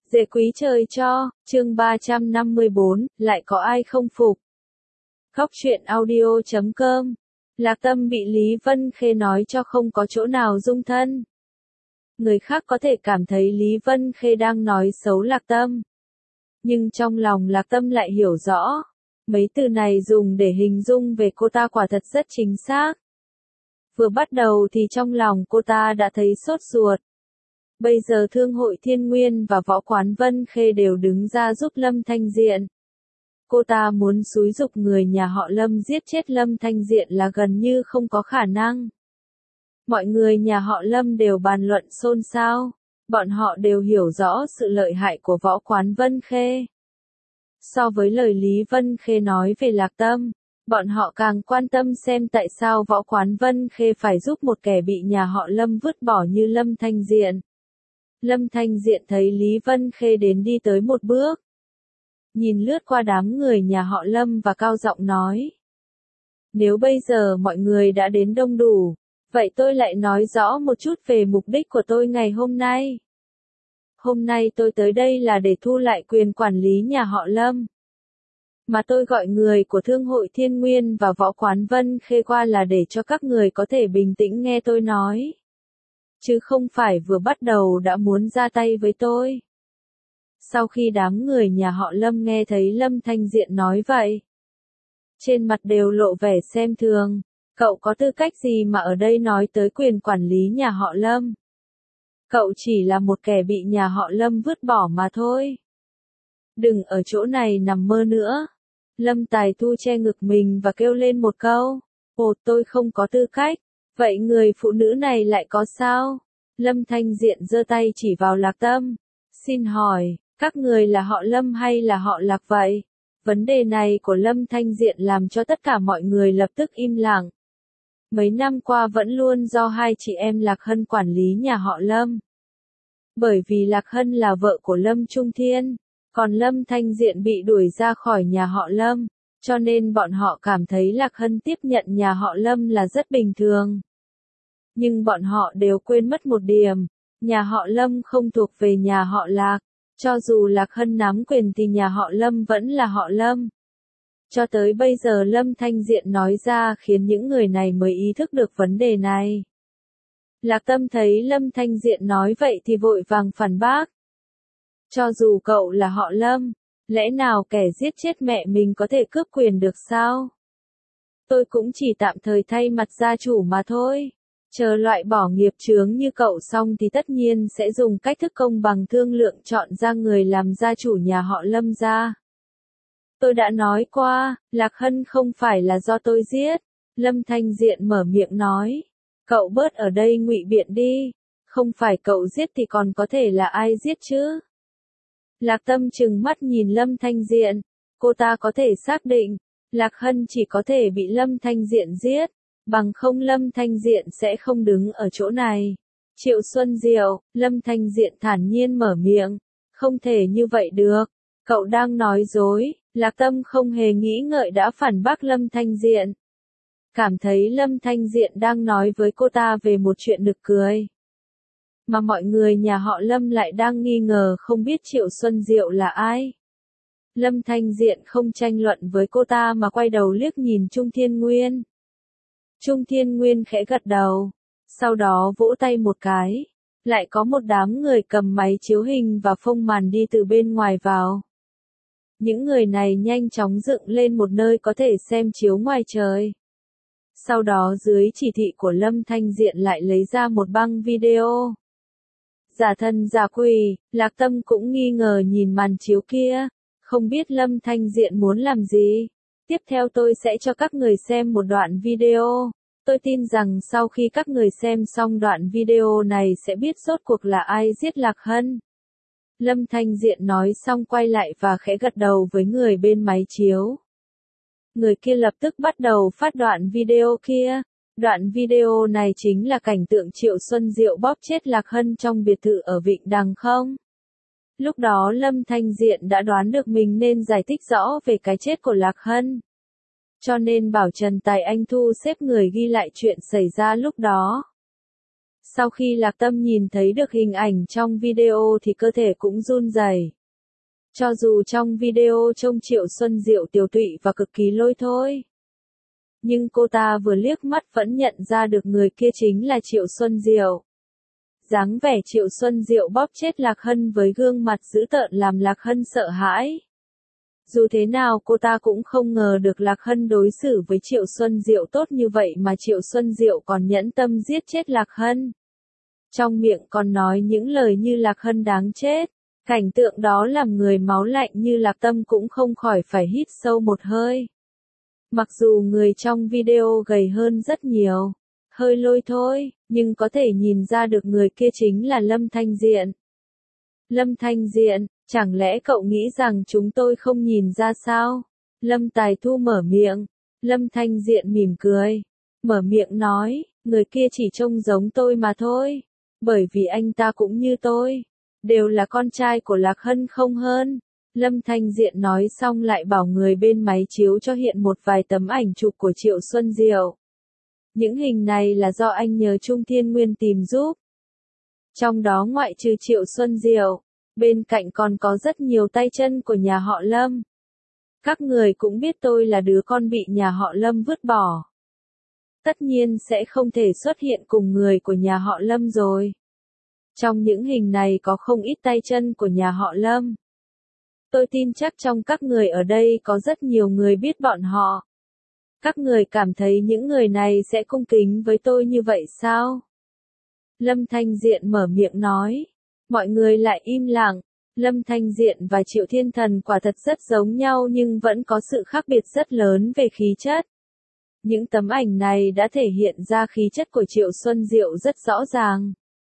Dễ quý trời cho, chương 354, lại có ai không phục. Góc truyện audio.com. Lạc Tâm bị Lý Vân Khê nói cho không có chỗ nào dung thân. Người khác có thể cảm thấy Lý Vân Khê đang nói xấu Lạc Tâm. Nhưng trong lòng Lạc Tâm lại hiểu rõ. Mấy từ này dùng để hình dung về cô ta quả thật rất chính xác. Vừa bắt đầu thì trong lòng cô ta đã thấy sốt ruột. Bây giờ Thương hội Thiên Nguyên và Võ quán Vân Khê đều đứng ra giúp Lâm Thanh Diện. Cô ta muốn xúi giục người nhà họ Lâm giết chết Lâm Thanh Diện là gần như không có khả năng. Mọi người nhà họ Lâm đều bàn luận xôn xao. Bọn họ đều hiểu rõ sự lợi hại của Võ quán Vân Khê. So với lời Lý Vân Khê nói về Lạc Tâm, bọn họ càng quan tâm xem tại sao Võ quán Vân Khê phải giúp một kẻ bị nhà họ Lâm vứt bỏ như Lâm Thanh Diện. Lâm Thanh Diện thấy Lý Vân Khê đến đi tới một bước. Nhìn lướt qua đám người nhà họ Lâm và cao giọng nói. Nếu bây giờ mọi người đã đến đông đủ, vậy tôi lại nói rõ một chút về mục đích của tôi ngày hôm nay. Hôm nay tôi tới đây là để thu lại quyền quản lý nhà họ Lâm. Mà tôi gọi người của Thương hội Thiên Nguyên và Võ quán Vân Khê qua là để cho các người có thể bình tĩnh nghe tôi nói. Chứ không phải vừa bắt đầu đã muốn ra tay với tôi. Sau khi đám người nhà họ Lâm nghe thấy Lâm Thanh Diện nói vậy, trên mặt đều lộ vẻ xem thường. Cậu có tư cách gì mà ở đây nói tới quyền quản lý nhà họ Lâm? Cậu chỉ là một kẻ bị nhà họ Lâm vứt bỏ mà thôi. Đừng ở chỗ này nằm mơ nữa. Lâm Tài Thu che ngực mình và kêu lên một câu. Ồ, tôi không có tư cách. Vậy người phụ nữ này lại có sao? Lâm Thanh Diện giơ tay chỉ vào Lạc Tâm. Xin hỏi, các người là họ Lâm hay là họ Lạc vậy? Vấn đề này của Lâm Thanh Diện làm cho tất cả mọi người lập tức im lặng. Mấy năm qua vẫn luôn do hai chị em Lạc Hân quản lý nhà họ Lâm. Bởi vì Lạc Hân là vợ của Lâm Trung Thiên, còn Lâm Thanh Diện bị đuổi ra khỏi nhà họ Lâm, cho nên bọn họ cảm thấy Lạc Hân tiếp nhận nhà họ Lâm là rất bình thường. Nhưng bọn họ đều quên mất một điểm, nhà họ Lâm không thuộc về nhà họ Lạc, cho dù Lạc Hân nắm quyền thì nhà họ Lâm vẫn là họ Lâm. Cho tới bây giờ Lâm Thanh Diện nói ra khiến những người này mới ý thức được vấn đề này. Lạc Tâm thấy Lâm Thanh Diện nói vậy thì vội vàng phản bác. Cho dù cậu là họ Lâm, lẽ nào kẻ giết chết mẹ mình có thể cướp quyền được sao? Tôi cũng chỉ tạm thời thay mặt gia chủ mà thôi. Chờ loại bỏ nghiệp chướng như cậu xong thì tất nhiên sẽ dùng cách thức công bằng thương lượng chọn ra người làm gia chủ nhà họ Lâm ra. Tôi đã nói qua, Lạc Hân không phải là do tôi giết. Lâm Thanh Diện mở miệng nói. Cậu bớt ở đây ngụy biện đi. Không phải cậu giết thì còn có thể là ai giết chứ? Lạc Tâm trừng mắt nhìn Lâm Thanh Diện. Cô ta có thể xác định, Lạc Hân chỉ có thể bị Lâm Thanh Diện giết. Bằng không Lâm Thanh Diện sẽ không đứng ở chỗ này. Triệu Xuân Diệu, Lâm Thanh Diện thản nhiên mở miệng. Không thể như vậy được. Cậu đang nói dối. Lạc Tâm không hề nghĩ ngợi đã phản bác Lâm Thanh Diện. Cảm thấy Lâm Thanh Diện đang nói với cô ta về một chuyện nực cười. Mà mọi người nhà họ Lâm lại đang nghi ngờ không biết Triệu Xuân Diệu là ai. Lâm Thanh Diện không tranh luận với cô ta mà quay đầu liếc nhìn Trung Thiên Nguyên. Trung Thiên Nguyên khẽ gật đầu, sau đó vỗ tay một cái. Lại có một đám người cầm máy chiếu hình và phông màn đi từ bên ngoài vào. Những người này nhanh chóng dựng lên một nơi có thể xem chiếu ngoài trời. Sau đó dưới chỉ thị của Lâm Thanh Diện lại lấy ra một băng video. Giả thân giả quỷ, Lạc Tâm cũng nghi ngờ nhìn màn chiếu kia. Không biết Lâm Thanh Diện muốn làm gì. Tiếp theo tôi sẽ cho các người xem một đoạn video. Tôi tin rằng sau khi các người xem xong đoạn video này sẽ biết rốt cuộc là ai giết Lạc Hân. Lâm Thanh Diện nói xong quay lại và khẽ gật đầu với người bên máy chiếu. Người kia lập tức bắt đầu phát đoạn video kia. Đoạn video này chính là cảnh tượng Triệu Xuân Diệu bóp chết Lạc Hân trong biệt thự ở Vịnh Đằng không? Lúc đó Lâm Thanh Diện đã đoán được mình nên giải thích rõ về cái chết của Lạc Hân. Cho nên bảo Trần Tài Anh thu xếp người ghi lại chuyện xảy ra lúc đó. Sau khi Lạc Tâm nhìn thấy được hình ảnh trong video thì cơ thể cũng run rẩy. Cho dù trong video trông Triệu Xuân Diệu tiều tụy và cực kỳ lôi thôi. Nhưng cô ta vừa liếc mắt vẫn nhận ra được người kia chính là Triệu Xuân Diệu. Dáng vẻ Triệu Xuân Diệu bóp chết Lạc Hân với gương mặt dữ tợn làm Lạc Hân sợ hãi. Dù thế nào cô ta cũng không ngờ được Lạc Hân đối xử với Triệu Xuân Diệu tốt như vậy mà Triệu Xuân Diệu còn nhẫn tâm giết chết Lạc Hân. Trong miệng còn nói những lời như Lạc Hân đáng chết. Cảnh tượng đó làm người máu lạnh như Lạc Tâm cũng không khỏi phải hít sâu một hơi. Mặc dù người trong video gầy hơn rất nhiều, hơi lôi thôi, nhưng có thể nhìn ra được người kia chính là Lâm Thanh Diện. Lâm Thanh Diện, chẳng lẽ cậu nghĩ rằng chúng tôi không nhìn ra sao? Lâm Tài Thu mở miệng. Lâm Thanh Diện mỉm cười. Mở miệng nói, người kia chỉ trông giống tôi mà thôi. Bởi vì anh ta cũng như tôi. Đều là con trai của Lạc Hân không hơn. Lâm Thanh Diện nói xong lại bảo người bên máy chiếu cho hiện một vài tấm ảnh chụp của Triệu Xuân Diệu. Những hình này là do anh nhờ Trung Thiên Nguyên tìm giúp. Trong đó ngoại trừ Triệu Xuân Diệu, bên cạnh còn có rất nhiều tay chân của nhà họ Lâm. Các người cũng biết tôi là đứa con bị nhà họ Lâm vứt bỏ. Tất nhiên sẽ không thể xuất hiện cùng người của nhà họ Lâm rồi. Trong những hình này có không ít tay chân của nhà họ Lâm. Tôi tin chắc trong các người ở đây có rất nhiều người biết bọn họ. Các người cảm thấy những người này sẽ cung kính với tôi như vậy sao? Lâm Thanh Diện mở miệng nói. Mọi người lại im lặng. Lâm Thanh Diện và Triệu Thiên Thần quả thật rất giống nhau nhưng vẫn có sự khác biệt rất lớn về khí chất. Những tấm ảnh này đã thể hiện ra khí chất của Triệu Xuân Diệu rất rõ ràng.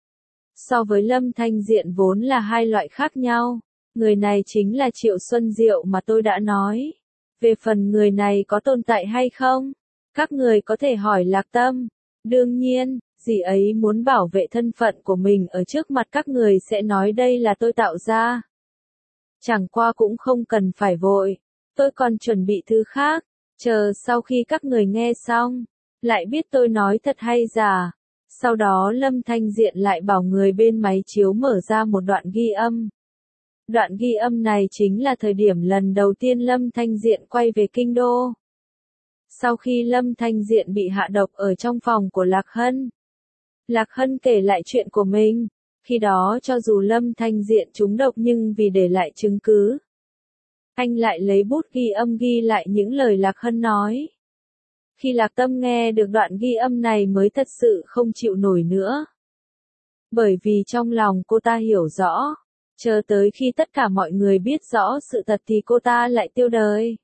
So với Lâm Thanh Diện vốn là hai loại khác nhau. Người này chính là Triệu Xuân Diệu mà tôi đã nói. Về phần người này có tồn tại hay không? Các người có thể hỏi Lạc Tâm. Đương nhiên, dì ấy muốn bảo vệ thân phận của mình ở trước mặt các người sẽ nói đây là tôi tạo ra. Chẳng qua cũng không cần phải vội. Tôi còn chuẩn bị thứ khác. Chờ sau khi các người nghe xong, lại biết tôi nói thật hay giả. Sau đó Lâm Thanh Diện lại bảo người bên máy chiếu mở ra một đoạn ghi âm. Đoạn ghi âm này chính là thời điểm lần đầu tiên Lâm Thanh Diện quay về Kinh Đô. Sau khi Lâm Thanh Diện bị hạ độc ở trong phòng của Lạc Hân. Lạc Hân kể lại chuyện của mình. Khi đó cho dù Lâm Thanh Diện trúng độc nhưng vì để lại chứng cứ. Anh lại lấy bút ghi âm ghi lại những lời Lạc Hân nói. Khi Lạc Tâm nghe được đoạn ghi âm này mới thật sự không chịu nổi nữa. Bởi vì trong lòng cô ta hiểu rõ. Chờ tới khi tất cả mọi người biết rõ sự thật thì cô ta lại tiêu đời.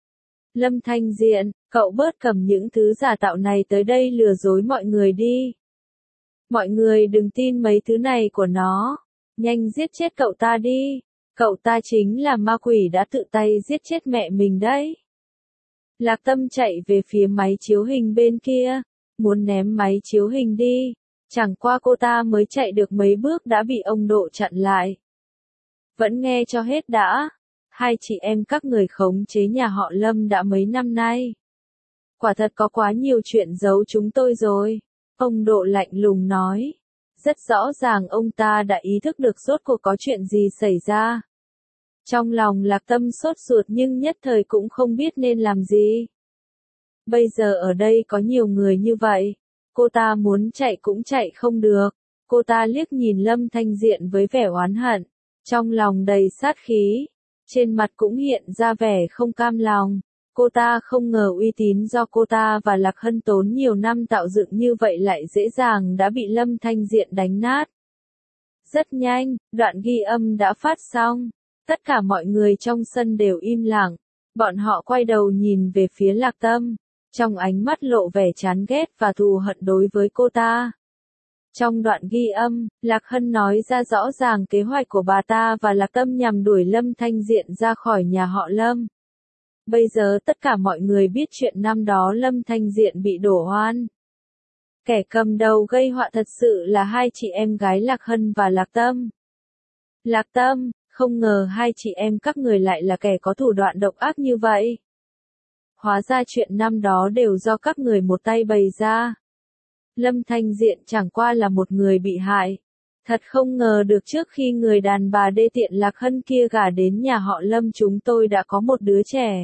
Lâm Thanh Diện, cậu bớt cầm những thứ giả tạo này tới đây lừa dối mọi người đi. Mọi người đừng tin mấy thứ này của nó. Nhanh giết chết cậu ta đi. Cậu ta chính là ma quỷ đã tự tay giết chết mẹ mình đấy. Lạc Tâm chạy về phía máy chiếu hình bên kia. Muốn ném máy chiếu hình đi. Chẳng qua cô ta mới chạy được mấy bước đã bị ông Độ chặn lại. Vẫn nghe cho hết đã. Hai chị em các người khống chế nhà họ Lâm đã mấy năm nay. Quả thật có quá nhiều chuyện giấu chúng tôi rồi. Ông Độ lạnh lùng nói. Rất rõ ràng ông ta đã ý thức được rốt cuộc có chuyện gì xảy ra. Trong lòng Lạc Tâm sốt ruột nhưng nhất thời cũng không biết nên làm gì. Bây giờ ở đây có nhiều người như vậy. Cô ta muốn chạy cũng chạy không được. Cô ta liếc nhìn Lâm Thanh Diện với vẻ oán hận. Trong lòng đầy sát khí. Trên mặt cũng hiện ra vẻ không cam lòng. Cô ta không ngờ uy tín do cô ta và Lạc Hân tốn nhiều năm tạo dựng như vậy lại dễ dàng đã bị Lâm Thanh Diện đánh nát. Rất nhanh, đoạn ghi âm đã phát xong. Tất cả mọi người trong sân đều im lặng. Bọn họ quay đầu nhìn về phía Lạc Tâm. Trong ánh mắt lộ vẻ chán ghét và thù hận đối với cô ta. Trong đoạn ghi âm, Lạc Hân nói ra rõ ràng kế hoạch của bà ta và Lạc Tâm nhằm đuổi Lâm Thanh Diện ra khỏi nhà họ Lâm. Bây giờ tất cả mọi người biết chuyện năm đó Lâm Thanh Diện bị đổ oan. Kẻ cầm đầu gây họa thật sự là hai chị em gái Lạc Hân và Lạc Tâm. Lạc Tâm, không ngờ hai chị em các người lại là kẻ có thủ đoạn độc ác như vậy. Hóa ra chuyện năm đó đều do các người một tay bày ra. Lâm Thanh Diện chẳng qua là một người bị hại. Thật không ngờ được trước khi người đàn bà đê tiện Lạc Hân kia gả đến nhà họ Lâm chúng tôi đã có một đứa trẻ.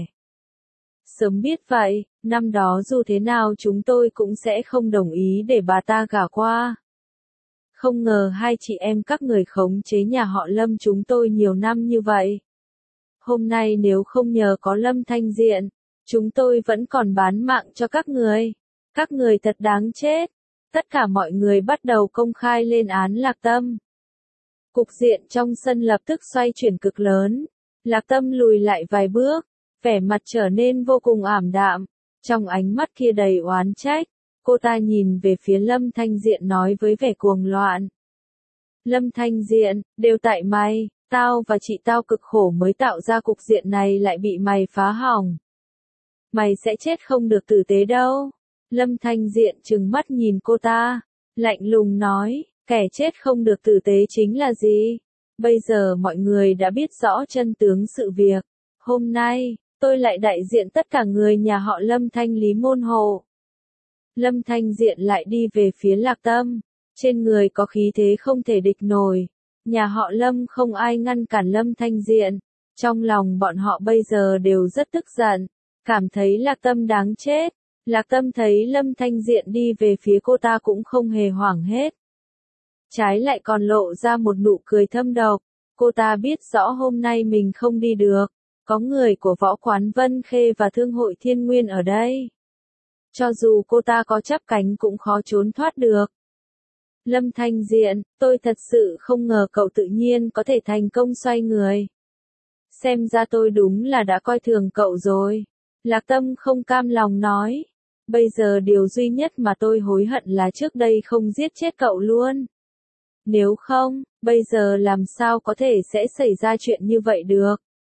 Sớm biết vậy, năm đó dù thế nào chúng tôi cũng sẽ không đồng ý để bà ta gả qua. Không ngờ hai chị em các người khống chế nhà họ Lâm chúng tôi nhiều năm như vậy. Hôm nay nếu không nhờ có Lâm Thanh Diện, chúng tôi vẫn còn bán mạng cho các người. Các người thật đáng chết. Tất cả mọi người bắt đầu công khai lên án Lạc Tâm. Cục diện trong sân lập tức xoay chuyển cực lớn. Lạc Tâm lùi lại vài bước, vẻ mặt trở nên vô cùng ảm đạm. Trong ánh mắt kia đầy oán trách, cô ta nhìn về phía Lâm Thanh Diện nói với vẻ cuồng loạn. Lâm Thanh Diện, đều tại mày, tao và chị tao cực khổ mới tạo ra cục diện này lại bị mày phá hỏng. Mày sẽ chết không được tử tế đâu. Lâm Thanh Diện trừng mắt nhìn cô ta, lạnh lùng nói, kẻ chết không được tử tế chính là gì? Bây giờ mọi người đã biết rõ chân tướng sự việc. Hôm nay, tôi lại đại diện tất cả người nhà họ Lâm thanh lý môn hộ. Lâm Thanh Diện lại đi về phía Lạc Tâm, trên người có khí thế không thể địch nổi. Nhà họ Lâm không ai ngăn cản Lâm Thanh Diện, trong lòng bọn họ bây giờ đều rất tức giận, cảm thấy Lạc Tâm đáng chết. Lạc Tâm thấy Lâm Thanh Diện đi về phía cô ta cũng không hề hoảng hết. Trái lại còn lộ ra một nụ cười thâm độc, cô ta biết rõ hôm nay mình không đi được, có người của võ quán Vân Khê và thương hội Thiên Nguyên ở đây. Cho dù cô ta có chắp cánh cũng khó trốn thoát được. Lâm Thanh Diện, tôi thật sự không ngờ cậu tự nhiên có thể thành công xoay người. Xem ra tôi đúng là đã coi thường cậu rồi. Lạc Tâm không cam lòng nói. Bây giờ điều duy nhất mà tôi hối hận là trước đây không giết chết cậu luôn. Nếu không, bây giờ làm sao có thể sẽ xảy ra chuyện như vậy được.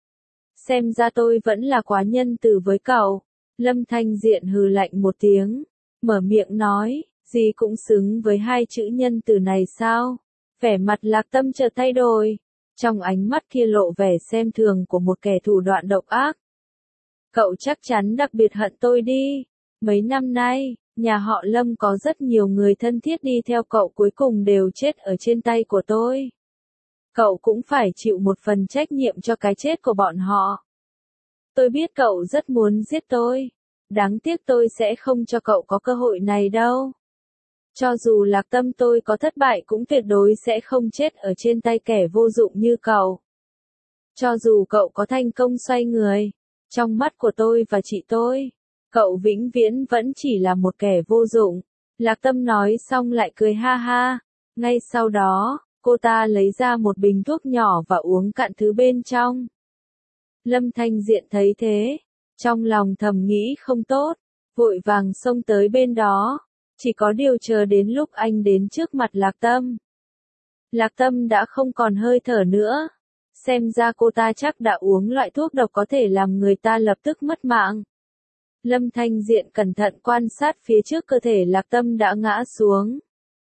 Xem ra tôi vẫn là quá nhân từ với cậu. Lâm Thanh Diện hừ lạnh một tiếng, mở miệng nói, gì cũng xứng với hai chữ nhân từ này sao? Vẻ mặt Lạc Tâm chợt thay đổi, trong ánh mắt kia lộ vẻ xem thường của một kẻ thủ đoạn độc ác. Cậu chắc chắn đặc biệt hận tôi đi. Mấy năm nay, nhà họ Lâm có rất nhiều người thân thiết đi theo cậu cuối cùng đều chết ở trên tay của tôi. Cậu cũng phải chịu một phần trách nhiệm cho cái chết của bọn họ. Tôi biết cậu rất muốn giết tôi. Đáng tiếc tôi sẽ không cho cậu có cơ hội này đâu. Cho dù Lạc Tâm tôi có thất bại cũng tuyệt đối sẽ không chết ở trên tay kẻ vô dụng như cậu. Cho dù cậu có thành công xoay người, trong mắt của tôi và chị tôi, cậu vĩnh viễn vẫn chỉ là một kẻ vô dụng. Lạc Tâm nói xong lại cười ha ha. Ngay sau đó, cô ta lấy ra một bình thuốc nhỏ và uống cạn thứ bên trong. Lâm Thanh Diện thấy thế, trong lòng thầm nghĩ không tốt, vội vàng xông tới bên đó. Chỉ có điều chờ đến lúc anh đến trước mặt Lạc Tâm. Lạc Tâm đã không còn hơi thở nữa. Xem ra cô ta chắc đã uống loại thuốc độc có thể làm người ta lập tức mất mạng. Lâm Thanh Diện cẩn thận quan sát phía trước cơ thể Lạc Tâm đã ngã xuống.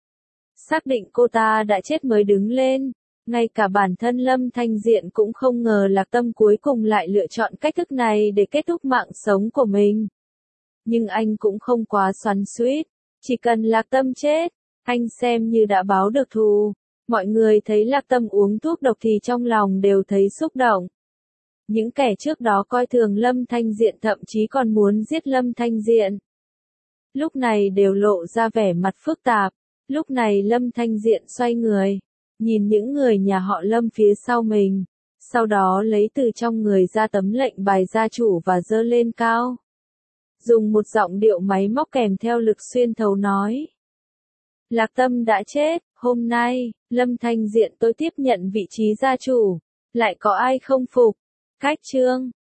Xác định cô ta đã chết mới đứng lên. Ngay cả bản thân Lâm Thanh Diện cũng không ngờ Lạc Tâm cuối cùng lại lựa chọn cách thức này để kết thúc mạng sống của mình. Nhưng anh cũng không quá xoắn xuýt. Chỉ cần Lạc Tâm chết, anh xem như đã báo được thù. Mọi người thấy Lạc Tâm uống thuốc độc thì trong lòng đều thấy xúc động. Những kẻ trước đó coi thường Lâm Thanh Diện thậm chí còn muốn giết Lâm Thanh Diện. Lúc này đều lộ ra vẻ mặt phức tạp. Lúc này Lâm Thanh Diện xoay người, nhìn những người nhà họ Lâm phía sau mình. Sau đó lấy từ trong người ra tấm lệnh bài gia chủ và giơ lên cao. Dùng một giọng điệu máy móc kèm theo lực xuyên thấu nói. Lạc Tâm đã chết, hôm nay, Lâm Thanh Diện tôi tiếp nhận vị trí gia chủ. Lại có ai không phục? Cách chương